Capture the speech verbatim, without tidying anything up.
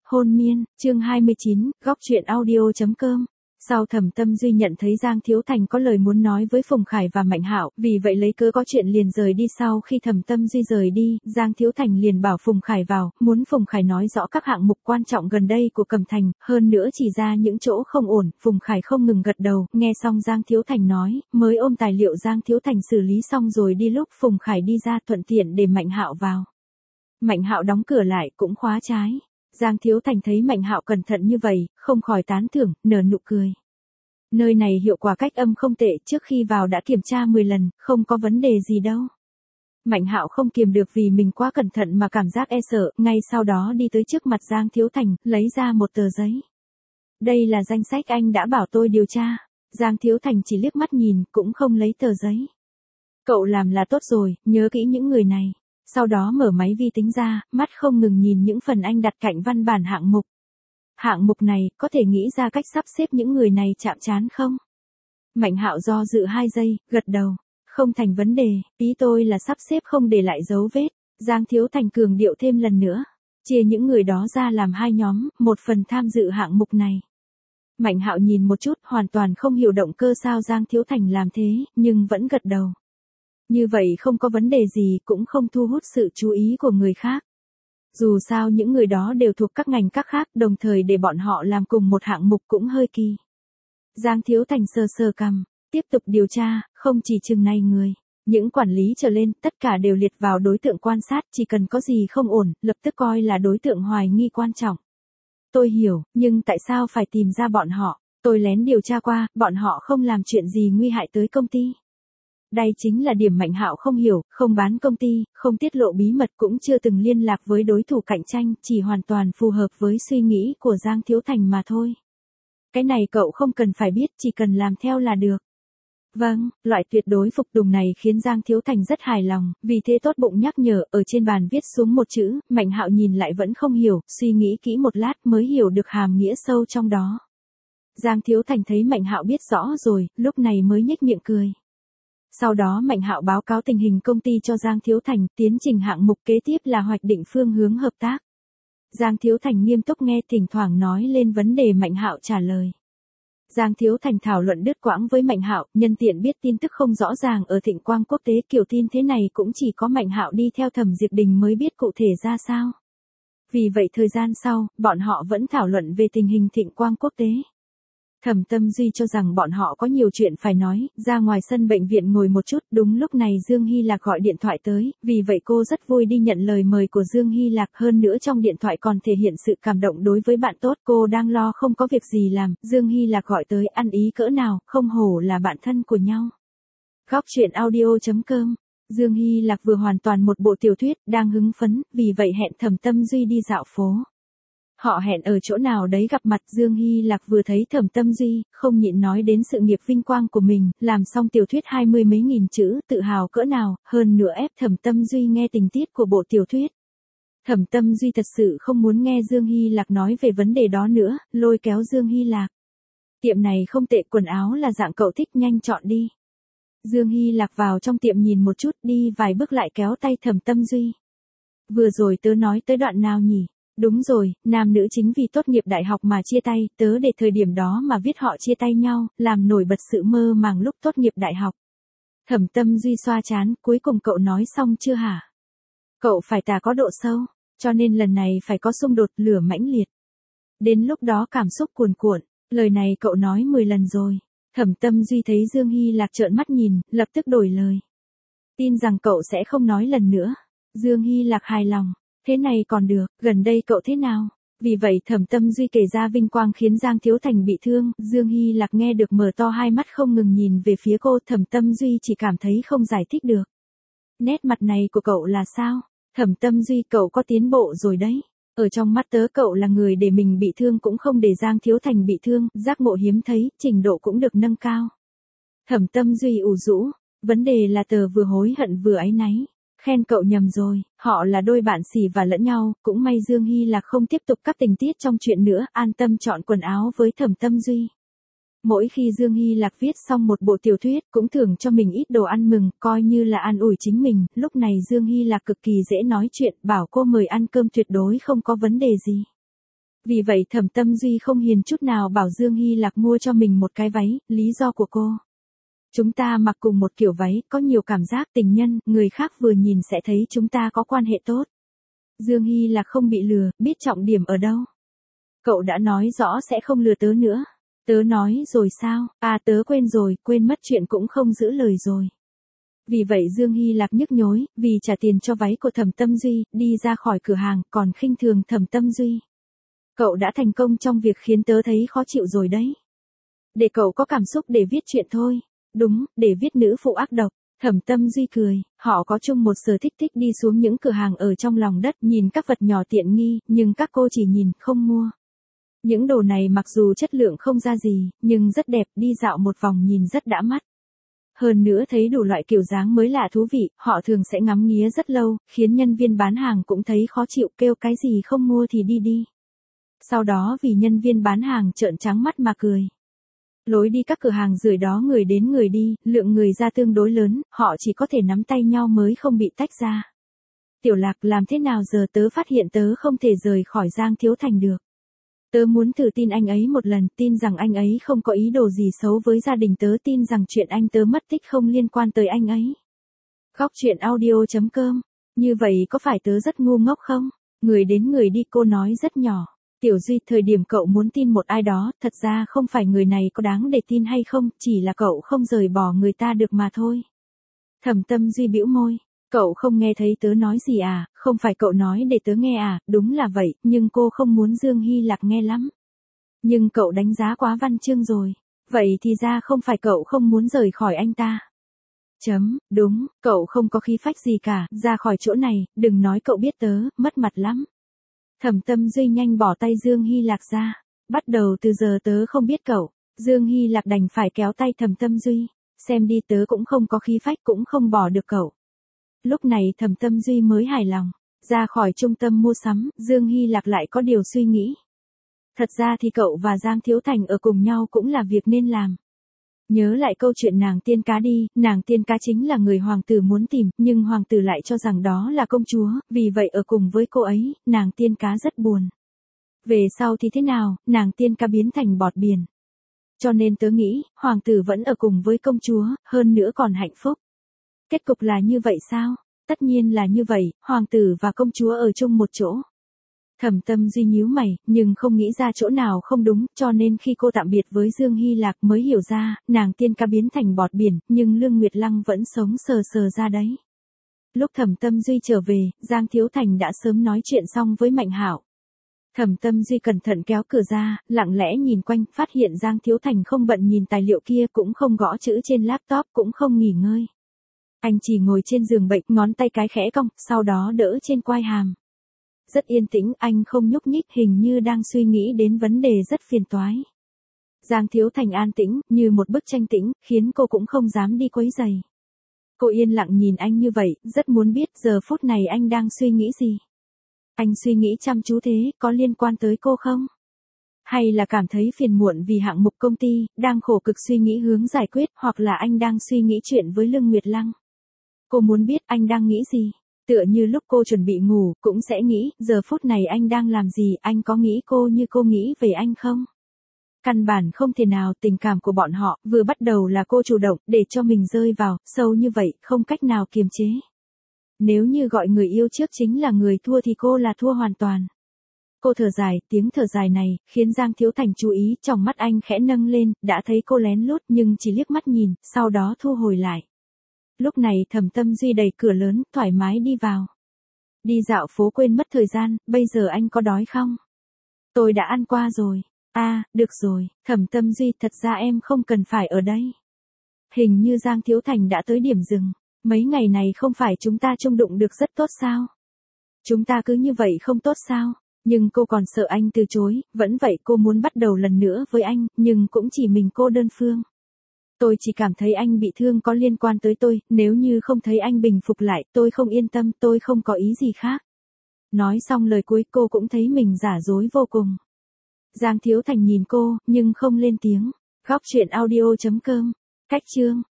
Hôn miên, chương hai mươi chín, góc truyện audio chấm com. Sau Thẩm Tâm Duy nhận thấy Giang Thiếu Thành có lời muốn nói với Phùng Khải và Mạnh Hạo, vì vậy lấy cớ có chuyện liền rời đi. Sau khi Thẩm Tâm Duy rời đi, Giang Thiếu Thành liền bảo Phùng Khải vào, muốn Phùng Khải nói rõ các hạng mục quan trọng gần đây của Cẩm Thành, hơn nữa chỉ ra những chỗ không ổn. Phùng Khải không ngừng gật đầu, nghe xong Giang Thiếu Thành nói, mới ôm tài liệu Giang Thiếu Thành xử lý xong rồi đi. Lúc Phùng Khải đi ra thuận tiện để Mạnh Hạo vào. Mạnh Hạo đóng cửa lại cũng khóa trái. Giang Thiếu Thành thấy Mạnh Hạo cẩn thận như vậy, không khỏi tán thưởng, nở nụ cười. Nơi này hiệu quả cách âm không tệ, trước khi vào đã kiểm tra mười lần, không có vấn đề gì đâu. Mạnh Hạo không kiềm được vì mình quá cẩn thận mà cảm giác e sợ, ngay sau đó đi tới trước mặt Giang Thiếu Thành, lấy ra một tờ giấy. Đây là danh sách anh đã bảo tôi điều tra. Giang Thiếu Thành chỉ liếc mắt nhìn, cũng không lấy tờ giấy. Cậu làm là tốt rồi, nhớ kỹ những người này. Sau đó mở máy vi tính ra, mắt không ngừng nhìn những phần anh đặt cạnh văn bản hạng mục. Hạng mục này, có thể nghĩ ra cách sắp xếp những người này chạm trán không? Mạnh Hạo do dự hai giây, gật đầu. Không thành vấn đề, ý tôi là sắp xếp không để lại dấu vết. Giang Thiếu Thành cường điệu thêm lần nữa. Chia những người đó ra làm hai nhóm, một phần tham dự hạng mục này. Mạnh Hạo nhìn một chút, hoàn toàn không hiểu động cơ sao Giang Thiếu Thành làm thế, nhưng vẫn gật đầu. Như vậy không có vấn đề gì, cũng không thu hút sự chú ý của người khác. Dù sao những người đó đều thuộc các ngành các khác, đồng thời để bọn họ làm cùng một hạng mục cũng hơi kỳ. Giang Thiếu Thành sờ sờ cằm, tiếp tục điều tra, không chỉ chừng này người. Những quản lý trở lên, tất cả đều liệt vào đối tượng quan sát, chỉ cần có gì không ổn, lập tức coi là đối tượng hoài nghi quan trọng. Tôi hiểu, nhưng tại sao phải tìm ra bọn họ? Tôi lén điều tra qua, bọn họ không làm chuyện gì nguy hại tới công ty. Đây chính là điểm Mạnh Hạo không hiểu, không bán công ty, không tiết lộ bí mật, cũng chưa từng liên lạc với đối thủ cạnh tranh, chỉ hoàn toàn phù hợp với suy nghĩ của Giang Thiếu Thành mà thôi. Cái này cậu không cần phải biết, chỉ cần làm theo là được. Vâng, loại tuyệt đối phục tùng này khiến Giang Thiếu Thành rất hài lòng, vì thế tốt bụng nhắc nhở, ở trên bàn viết xuống một chữ. Mạnh Hạo nhìn lại vẫn không hiểu, suy nghĩ kỹ một lát mới hiểu được hàm nghĩa sâu trong đó. Giang Thiếu Thành thấy Mạnh Hạo biết rõ rồi, lúc này mới nhếch miệng cười. Sau đó Mạnh Hạo báo cáo tình hình công ty cho Giang Thiếu Thành, tiến trình hạng mục kế tiếp là hoạch định phương hướng hợp tác. Giang Thiếu Thành nghiêm túc nghe, thỉnh thoảng nói lên vấn đề Mạnh Hạo trả lời. Giang Thiếu Thành thảo luận đứt quãng với Mạnh Hạo, nhân tiện biết tin tức không rõ ràng ở Thịnh Quang Quốc tế, kiểu tin thế này cũng chỉ có Mạnh Hạo đi theo Thẩm Diệp Đình mới biết cụ thể ra sao. Vì vậy thời gian sau, bọn họ vẫn thảo luận về tình hình Thịnh Quang Quốc tế. Thẩm Tâm Duy cho rằng bọn họ có nhiều chuyện phải nói, ra ngoài sân bệnh viện ngồi một chút, đúng lúc này Dương Hy Lạc gọi điện thoại tới, vì vậy cô rất vui đi nhận lời mời của Dương Hy Lạc, hơn nữa trong điện thoại còn thể hiện sự cảm động đối với bạn tốt. Cô đang lo không có việc gì làm, Dương Hy Lạc gọi tới, ăn ý cỡ nào, không hổ là bạn thân của nhau. Góc truyện audio chấm com. Dương Hy Lạc vừa hoàn toàn một bộ tiểu thuyết, đang hứng phấn, vì vậy hẹn Thẩm Tâm Duy đi dạo phố. Họ hẹn ở chỗ nào đấy gặp mặt. Dương Hy Lạc vừa thấy Thẩm Tâm Duy, không nhịn nói đến sự nghiệp vinh quang của mình, làm xong tiểu thuyết hai mươi mấy nghìn chữ, tự hào cỡ nào, hơn nữa ép Thẩm Tâm Duy nghe tình tiết của bộ tiểu thuyết. Thẩm Tâm Duy thật sự không muốn nghe Dương Hy Lạc nói về vấn đề đó nữa, lôi kéo Dương Hy Lạc. Tiệm này không tệ, quần áo là dạng cậu thích, nhanh chọn đi. Dương Hy Lạc vào trong tiệm nhìn một chút, đi vài bước lại kéo tay Thẩm Tâm Duy. Vừa rồi tớ nói tới đoạn nào nhỉ? Đúng rồi, nam nữ chính vì tốt nghiệp đại học mà chia tay, tớ để thời điểm đó mà viết họ chia tay nhau, làm nổi bật sự mơ màng lúc tốt nghiệp đại học. Thẩm Tâm Duy xoa trán, cuối cùng cậu nói xong chưa hả? Cậu phải tà có độ sâu, cho nên lần này phải có xung đột, lửa mãnh liệt. Đến lúc đó cảm xúc cuồn cuộn, lời này cậu nói mười lần rồi. Thẩm Tâm Duy thấy Dương Hy Lạc trợn mắt nhìn, lập tức đổi lời. Tin rằng cậu sẽ không nói lần nữa. Dương Hy Lạc hài lòng. Thế này còn được, gần đây cậu thế nào? Vì vậy Thẩm Tâm Duy kể ra vinh quang khiến Giang Thiếu Thành bị thương, Dương Hy Lạc nghe được mở to hai mắt không ngừng nhìn về phía cô. Thẩm Tâm Duy chỉ cảm thấy không giải thích được. Nét mặt này của cậu là sao? Thẩm Tâm Duy, cậu có tiến bộ rồi đấy. Ở trong mắt tớ cậu là người để mình bị thương cũng không để Giang Thiếu Thành bị thương, giác ngộ hiếm thấy, trình độ cũng được nâng cao. Thẩm Tâm Duy ủ rũ, vấn đề là tớ vừa hối hận vừa áy náy. Khen cậu nhầm rồi, họ là đôi bạn xỉ và lẫn nhau, cũng may Dương Hy Lạc không tiếp tục các tình tiết trong chuyện nữa, an tâm chọn quần áo với Thẩm Tâm Duy. Mỗi khi Dương Hy Lạc viết xong một bộ tiểu thuyết, cũng thưởng cho mình ít đồ ăn mừng, coi như là an ủi chính mình. Lúc này Dương Hy Lạc cực kỳ dễ nói chuyện, bảo cô mời ăn cơm tuyệt đối không có vấn đề gì. Vì vậy Thẩm Tâm Duy không hiền chút nào bảo Dương Hy Lạc mua cho mình một cái váy, lý do của cô. Chúng ta mặc cùng một kiểu váy, có nhiều cảm giác tình nhân, người khác vừa nhìn sẽ thấy chúng ta có quan hệ tốt. Dương Hy Lạc không bị lừa, biết trọng điểm ở đâu. Cậu đã nói rõ sẽ không lừa tớ nữa. Tớ nói rồi sao, à tớ quên rồi, quên mất chuyện cũng không giữ lời rồi. Vì vậy Dương Hy Lạc nhức nhối, vì trả tiền cho váy của Thẩm Tâm Duy, đi ra khỏi cửa hàng, còn khinh thường Thẩm Tâm Duy. Cậu đã thành công trong việc khiến tớ thấy khó chịu rồi đấy. Để cậu có cảm xúc để viết chuyện thôi. Đúng, để viết nữ phụ ác độc. Thẩm Tâm Duy cười, họ có chung một sở thích thích đi xuống những cửa hàng ở trong lòng đất nhìn các vật nhỏ tiện nghi, nhưng các cô chỉ nhìn, không mua. Những đồ này mặc dù chất lượng không ra gì, nhưng rất đẹp, đi dạo một vòng nhìn rất đã mắt. Hơn nữa thấy đủ loại kiểu dáng mới lạ thú vị, họ thường sẽ ngắm nghía rất lâu, khiến nhân viên bán hàng cũng thấy khó chịu, kêu cái gì không mua thì đi đi. Sau đó vì nhân viên bán hàng trợn trắng mắt mà cười. Lối đi các cửa hàng rưởi đó người đến người đi, lượng người ra tương đối lớn, họ chỉ có thể nắm tay nhau mới không bị tách ra. Tiểu Lạc, làm thế nào giờ tớ phát hiện tớ không thể rời khỏi Giang Thiếu Thành được. Tớ muốn thử tin anh ấy một lần, tin rằng anh ấy không có ý đồ gì xấu với gia đình tớ, tin rằng chuyện anh tớ mất tích không liên quan tới anh ấy. Góc truyện audio chấm com. Như vậy có phải tớ rất ngu ngốc không? Người đến người đi, cô nói rất nhỏ. Tiểu Duy, thời điểm cậu muốn tin một ai đó, thật ra không phải người này có đáng để tin hay không, chỉ là cậu không rời bỏ người ta được mà thôi. Thẩm Tâm Duy bĩu môi. Cậu không nghe thấy tớ nói gì à, không phải cậu nói để tớ nghe à, đúng là vậy, nhưng cô không muốn Dương Hy Lạc nghe lắm. Nhưng cậu đánh giá quá văn chương rồi. Vậy thì ra không phải cậu không muốn rời khỏi anh ta. Chấm, đúng, cậu không có khí phách gì cả, ra khỏi chỗ này, đừng nói cậu biết tớ, mất mặt lắm. Thẩm Tâm Duy nhanh bỏ tay Dương Hy Lạc ra. Bắt đầu từ giờ tớ không biết cậu. Dương Hy Lạc đành phải kéo tay Thẩm Tâm Duy. Xem đi, tớ cũng không có khí phách, cũng không bỏ được cậu. Lúc này Thẩm Tâm Duy mới hài lòng. Ra khỏi trung tâm mua sắm, Dương Hy Lạc lại có điều suy nghĩ. Thật ra thì cậu và Giang Thiếu Thành ở cùng nhau cũng là việc nên làm. Nhớ lại câu chuyện nàng tiên cá đi, nàng tiên cá chính là người hoàng tử muốn tìm, nhưng hoàng tử lại cho rằng đó là công chúa, vì vậy ở cùng với cô ấy, nàng tiên cá rất buồn. Về sau thì thế nào, nàng tiên cá biến thành bọt biển. Cho nên tớ nghĩ, hoàng tử vẫn ở cùng với công chúa, hơn nữa còn hạnh phúc. Kết cục là như vậy sao? Tất nhiên là như vậy, hoàng tử và công chúa ở chung một chỗ. Thẩm Tâm Duy nhíu mày, nhưng không nghĩ ra chỗ nào không đúng, cho nên khi cô tạm biệt với Dương Hy Lạc mới hiểu ra, nàng tiên cá biến thành bọt biển, nhưng Lương Nguyệt Lăng vẫn sống sờ sờ ra đấy. Lúc Thẩm Tâm Duy trở về, Giang Thiếu Thành đã sớm nói chuyện xong với Mạnh Hạo. Thẩm Tâm Duy cẩn thận kéo cửa ra, lặng lẽ nhìn quanh, phát hiện Giang Thiếu Thành không bận nhìn tài liệu kia, cũng không gõ chữ trên laptop, cũng không nghỉ ngơi. Anh chỉ ngồi trên giường bệnh, ngón tay cái khẽ cong, sau đó đỡ trên quai hàm. Rất yên tĩnh, anh không nhúc nhích, hình như đang suy nghĩ đến vấn đề rất phiền toái. Giang Thiếu Thành an tĩnh, như một bức tranh tĩnh, khiến cô cũng không dám đi quấy rầy. Cô yên lặng nhìn anh như vậy, rất muốn biết giờ phút này anh đang suy nghĩ gì. Anh suy nghĩ chăm chú thế, có liên quan tới cô không? Hay là cảm thấy phiền muộn vì hạng mục công ty, đang khổ cực suy nghĩ hướng giải quyết, hoặc là anh đang suy nghĩ chuyện với Lương Nguyệt Lăng? Cô muốn biết anh đang nghĩ gì. Tựa như lúc cô chuẩn bị ngủ, cũng sẽ nghĩ, giờ phút này anh đang làm gì, anh có nghĩ cô như cô nghĩ về anh không? Căn bản không thể nào, tình cảm của bọn họ, vừa bắt đầu là cô chủ động, để cho mình rơi vào, sâu như vậy, không cách nào kiềm chế. Nếu như gọi người yêu trước chính là người thua thì cô là thua hoàn toàn. Cô thở dài, tiếng thở dài này, khiến Giang Thiếu Thành chú ý, trong mắt anh khẽ nâng lên, đã thấy cô lén lút nhưng chỉ liếc mắt nhìn, sau đó thu hồi lại. Lúc này Thẩm Tâm Duy đẩy cửa lớn, thoải mái đi vào. Đi dạo phố quên mất thời gian, bây giờ anh có đói không? Tôi đã ăn qua rồi. À, được rồi, Thẩm Tâm Duy, thật ra em không cần phải ở đây. Hình như Giang Thiếu Thành đã tới điểm dừng. Mấy ngày này không phải chúng ta chung đụng được rất tốt sao? Chúng ta cứ như vậy không tốt sao? Nhưng cô còn sợ anh từ chối, vẫn vậy cô muốn bắt đầu lần nữa với anh, nhưng cũng chỉ mình cô đơn phương. Tôi chỉ cảm thấy anh bị thương có liên quan tới tôi, nếu như không thấy anh bình phục lại, tôi không yên tâm, tôi không có ý gì khác. Nói xong lời cuối cô cũng thấy mình giả dối vô cùng. Giang Thiếu Thành nhìn cô, nhưng không lên tiếng. Góc truyện audio chấm com. Cách chương.